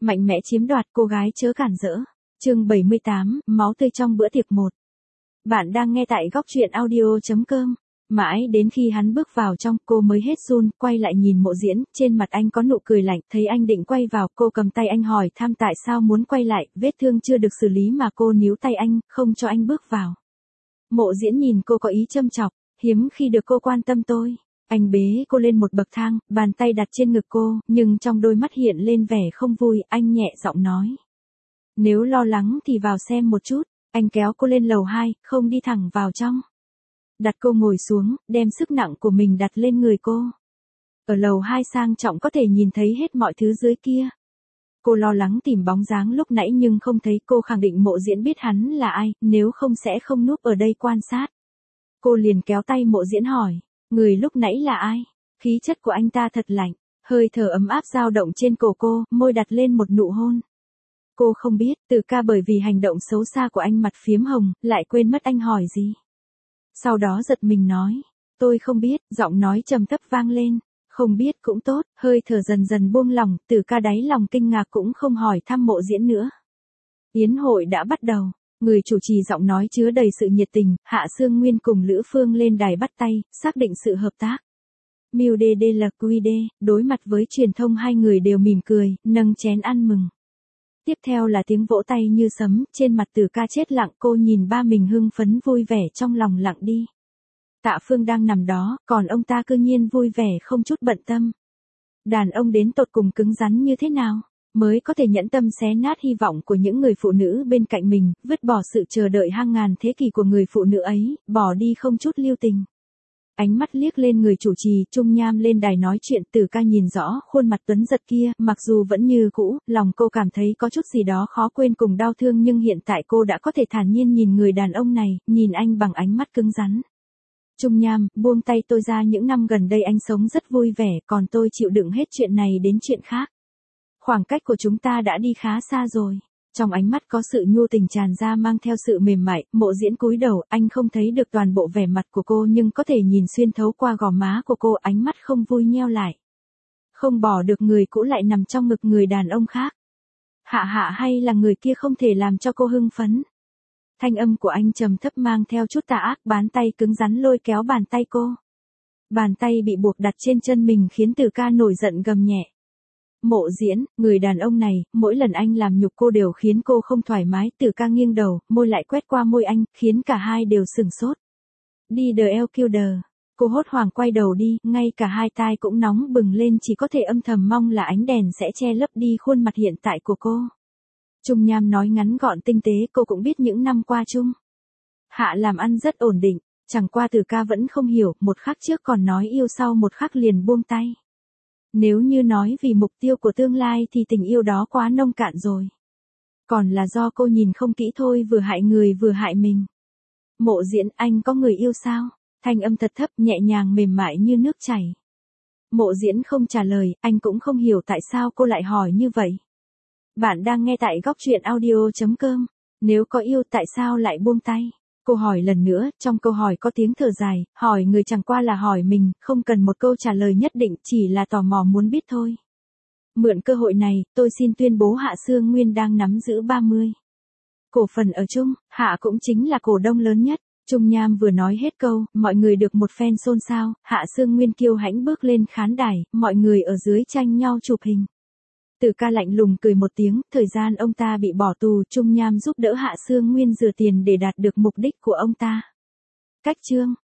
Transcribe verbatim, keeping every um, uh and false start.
Mạnh mẽ chiếm đoạt, cô gái chớ cản rỡ. Chương bảy mươi tám, máu tươi trong bữa tiệc một. Bạn đang nghe tại góc truyện audio chấm com. Mãi đến khi hắn bước vào trong, cô mới hết run, quay lại nhìn Mộ Diễn, trên mặt anh có nụ cười lạnh, thấy anh định quay vào, cô cầm tay anh hỏi thăm tại sao muốn quay lại, vết thương chưa được xử lý mà cô níu tay anh, không cho anh bước vào. Mộ Diễn nhìn cô có ý châm chọc, hiếm khi được cô quan tâm tôi. Anh bế cô lên một bậc thang, bàn tay đặt trên ngực cô, nhưng trong đôi mắt hiện lên vẻ không vui, anh nhẹ giọng nói. Nếu lo lắng thì vào xem một chút, anh kéo cô lên lầu hai, không đi thẳng vào trong. Đặt cô ngồi xuống, đem sức nặng của mình đặt lên người cô. Ở lầu hai sang trọng có thể nhìn thấy hết mọi thứ dưới kia. Cô lo lắng tìm bóng dáng lúc nãy nhưng không thấy, cô khẳng định Mộ Diễn biết hắn là ai, nếu không sẽ không núp ở đây quan sát. Cô liền kéo tay Mộ Diễn hỏi, người lúc nãy là ai? Khí chất của anh ta thật lạnh, hơi thở ấm áp dao động trên cổ cô, môi đặt lên một nụ hôn. Cô không biết, Từ Ca bởi vì hành động xấu xa của anh mặt phiếm hồng, lại quên mất anh hỏi gì. Sau đó giật mình nói, tôi không biết, giọng nói trầm thấp vang lên, không biết cũng tốt, hơi thở dần dần buông lỏng, Từ Ca đáy lòng kinh ngạc cũng không hỏi thăm Mộ Diễn nữa. Yến hội đã bắt đầu, người chủ trì giọng nói chứa đầy sự nhiệt tình, Hạ Sương Nguyên cùng Lữ Phương lên đài bắt tay, xác định sự hợp tác. Miu de de la Cuide, đối mặt với truyền thông hai người đều mỉm cười, nâng chén ăn mừng. Tiếp theo là tiếng vỗ tay như sấm, trên mặt Từ Ca chết lặng, cô nhìn ba mình hưng phấn vui vẻ trong lòng lặng đi. Tạ Phương đang nằm đó, còn ông ta cư nhiên vui vẻ không chút bận tâm. Đàn ông đến tột cùng cứng rắn như thế nào, mới có thể nhẫn tâm xé nát hy vọng của những người phụ nữ bên cạnh mình, vứt bỏ sự chờ đợi hàng ngàn thế kỷ của người phụ nữ ấy, bỏ đi không chút lưu tình. Ánh mắt liếc lên người chủ trì, Trung Nham lên đài nói chuyện, Từ Ca nhìn rõ khuôn mặt tuấn giật kia, mặc dù vẫn như cũ, lòng cô cảm thấy có chút gì đó khó quên cùng đau thương nhưng hiện tại cô đã có thể thản nhiên nhìn người đàn ông này, nhìn anh bằng ánh mắt cứng rắn. Trung Nham, buông tay tôi ra, những năm gần đây anh sống rất vui vẻ, còn tôi chịu đựng hết chuyện này đến chuyện khác. Khoảng cách của chúng ta đã đi khá xa rồi. Trong ánh mắt có sự nhu tình tràn ra mang theo sự mềm mại, Mộ Diễn cúi đầu, anh không thấy được toàn bộ vẻ mặt của cô nhưng có thể nhìn xuyên thấu qua gò má của cô, ánh mắt không vui nheo lại. Không bỏ được người cũ lại nằm trong ngực người đàn ông khác. Hạ hạ hay là người kia không thể làm cho cô hưng phấn. Thanh âm của anh trầm thấp mang theo chút tà ác, bàn tay cứng rắn lôi kéo bàn tay cô. Bàn tay bị buộc đặt trên chân mình khiến Từ Ca nổi giận gầm nhẹ. Mộ Diễn, người đàn ông này, mỗi lần anh làm nhục cô đều khiến cô không thoải mái, Từ Ca nghiêng đầu, môi lại quét qua môi anh, khiến cả hai đều sửng sốt. Đi the el killer. Cô hốt hoảng quay đầu đi, ngay cả hai tai cũng nóng bừng lên, chỉ có thể âm thầm mong là ánh đèn sẽ che lấp đi khuôn mặt hiện tại của cô. Trung Nham nói ngắn gọn tinh tế, cô cũng biết những năm qua Trung Hạ làm ăn rất ổn định, chẳng qua Từ Ca vẫn không hiểu, một khắc trước còn nói yêu sau một khắc liền buông tay. Nếu như nói vì mục tiêu của tương lai thì tình yêu đó quá nông cạn rồi. Còn là do cô nhìn không kỹ thôi, vừa hại người vừa hại mình. Mộ Diễn, anh có người yêu sao? Thanh âm thật thấp, nhẹ nhàng mềm mại như nước chảy. Mộ Diễn không trả lời, anh cũng không hiểu tại sao cô lại hỏi như vậy. Bạn đang nghe tại góc truyện audio chấm com. Nếu có yêu tại sao lại buông tay? Cô hỏi lần nữa, trong câu hỏi có tiếng thở dài, hỏi người chẳng qua là hỏi mình, không cần một câu trả lời nhất định, chỉ là tò mò muốn biết thôi. Mượn cơ hội này, tôi xin tuyên bố Hạ Sương Nguyên đang nắm giữ ba mươi cổ phần ở Trung, Hạ cũng chính là cổ đông lớn nhất. Trung Nham vừa nói hết câu, mọi người được một phen xôn xao, Hạ Sương Nguyên kiêu hãnh bước lên khán đài, mọi người ở dưới tranh nhau chụp hình. Từ Ca lạnh lùng cười một tiếng, thời gian ông ta bị bỏ tù, Trung Nham giúp đỡ Hạ Sương Nguyên rửa tiền để đạt được mục đích của ông ta. Cách chương